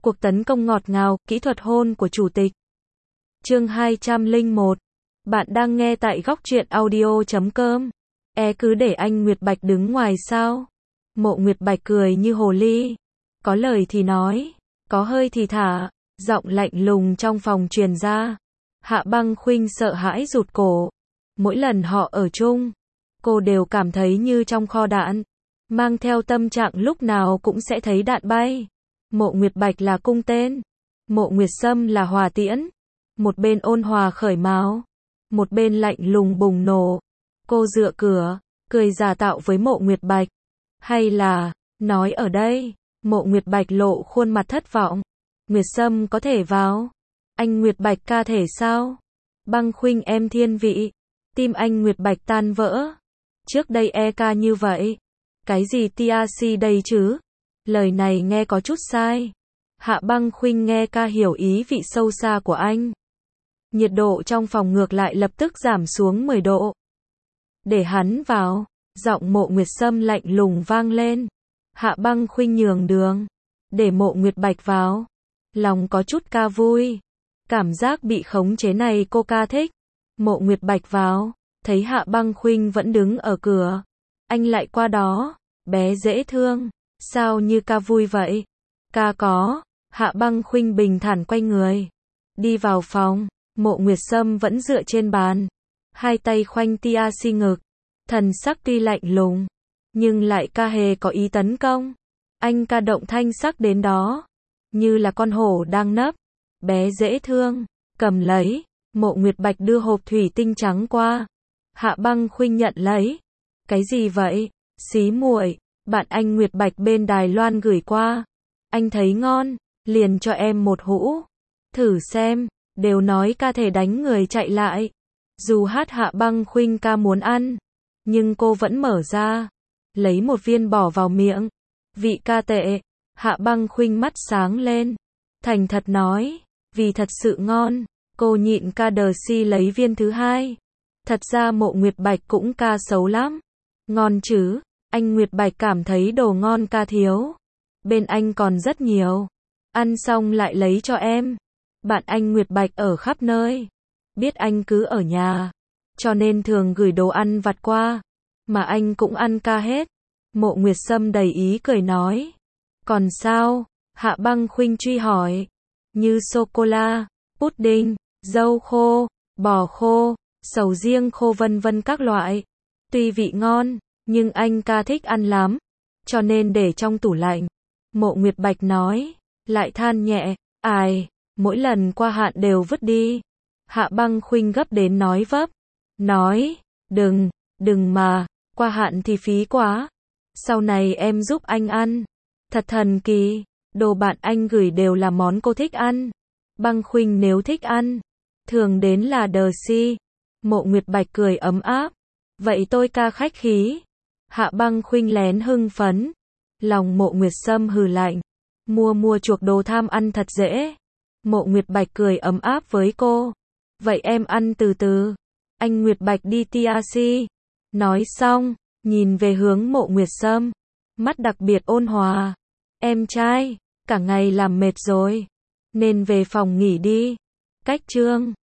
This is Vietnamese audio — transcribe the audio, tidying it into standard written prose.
Cuộc tấn công ngọt ngào, kỹ thuật hôn của chủ tịch. Chương 201. Bạn đang nghe tại góc truyện audio.com. Cứ để anh Nguyệt Bạch đứng ngoài sao? Mộ Nguyệt Bạch cười như hồ ly. Có lời thì nói, có hơi thì thả. Giọng lạnh lùng trong phòng truyền ra. Hạ Băng Khuynh sợ hãi rụt cổ. Mỗi lần họ ở chung, cô đều cảm thấy như trong kho đạn. Mang theo tâm trạng lúc nào cũng sẽ thấy đạn bay. Mộ Nguyệt Bạch là cung tên, Mộ Nguyệt Sâm là hỏa tiễn. Một bên ôn hòa khởi mào, một bên lạnh lùng bùng nổ. Cô dựa cửa, cười giả tạo với Mộ Nguyệt Bạch. Hay là, nói ở đây, Mộ Nguyệt Bạch lộ khuôn mặt thất vọng. Nguyệt Sâm có thể vào. Anh Nguyệt Bạch ca thể sao? Băng Khuynh em thiên vị. Tim anh Nguyệt Bạch tan vỡ. Trước đây ca như vậy. Cái gì TRC đây chứ? Lời này nghe có chút sai. Hạ Băng Khuynh nghe ca hiểu ý vị sâu xa của anh. Nhiệt độ trong phòng ngược lại lập tức giảm xuống 10 độ. Để hắn vào. Giọng Mộ Nguyệt Sâm lạnh lùng vang lên. Hạ Băng Khuynh nhường đường. Để Mộ Nguyệt Bạch vào. Lòng có chút ca vui. Cảm giác bị khống chế này cô ca thích. Mộ Nguyệt Bạch vào. Thấy Hạ Băng Khuynh vẫn đứng ở cửa. Anh lại qua đó. Bé dễ thương. Sao như ca vui vậy? Ca có. Hạ Băng Khuynh bình thản quay người. Đi vào phòng. Mộ Nguyệt Sâm vẫn dựa trên bàn. Hai tay khoanh TRC ngực. Thần sắc tuy lạnh lùng. Nhưng lại ca hề có ý tấn công. Anh ca động thanh sắc đến đó. Như là con hổ đang nấp. Bé dễ thương. Cầm lấy. Mộ Nguyệt Bạch đưa hộp thủy tinh trắng qua. Hạ Băng Khuynh nhận lấy. Cái gì vậy? Xí muội. Bạn anh Nguyệt Bạch bên Đài Loan gửi qua. Anh thấy ngon. Liền cho em một hũ. Thử xem. Đều nói ca thể đánh người chạy lại. Dù Hạ Băng Khuynh ca muốn ăn. Nhưng cô vẫn mở ra. Lấy một viên bỏ vào miệng. Vị ca tệ. Hạ Băng Khuynh mắt sáng lên. Thành thật nói. Vì thật sự ngon. Cô nhịn ca đờ si lấy viên thứ hai. Thật ra Mộ Nguyệt Bạch cũng ca xấu lắm. Ngon chứ. Anh Nguyệt Bạch cảm thấy đồ ngon ca thiếu. Bên anh còn rất nhiều. Ăn xong lại lấy cho em. Bạn anh Nguyệt Bạch ở khắp nơi. Biết anh cứ ở nhà. Cho nên thường gửi đồ ăn vặt qua. Mà anh cũng ăn ca hết. Mộ Nguyệt Sâm đầy ý cười nói. Còn sao? Hạ Băng Khuynh truy hỏi. Như sô-cô-la, pudding, dâu khô, bò khô, sầu riêng khô vân vân các loại. Tuy vị ngon, nhưng anh ca thích ăn lắm. Cho nên để trong tủ lạnh. Mộ Nguyệt Bạch nói. Lại than nhẹ. Ai, mỗi lần qua hạn đều vứt đi. Hạ Băng Khuynh gấp đến nói vấp. Nói. Đừng mà. Qua hạn thì phí quá. Sau này em giúp anh ăn. Thật thần kỳ. Đồ bạn anh gửi đều là món cô thích ăn. Băng Khuynh nếu thích ăn. Thường đến là đờ si. Mộ Nguyệt Bạch cười ấm áp. Vậy tôi ca khách khí. Hạ Băng Khuynh lén hưng phấn. Lòng Mộ Nguyệt Sâm hừ lạnh. Mua chuộc đồ tham ăn thật dễ. Mộ Nguyệt Bạch cười ấm áp với cô. Vậy em ăn từ từ. Anh Nguyệt Bạch đi TRC. Nói xong, nhìn về hướng Mộ Nguyệt Sâm. Mắt đặc biệt ôn hòa. Em trai, cả ngày làm mệt rồi. Nên về phòng nghỉ đi. Cách chương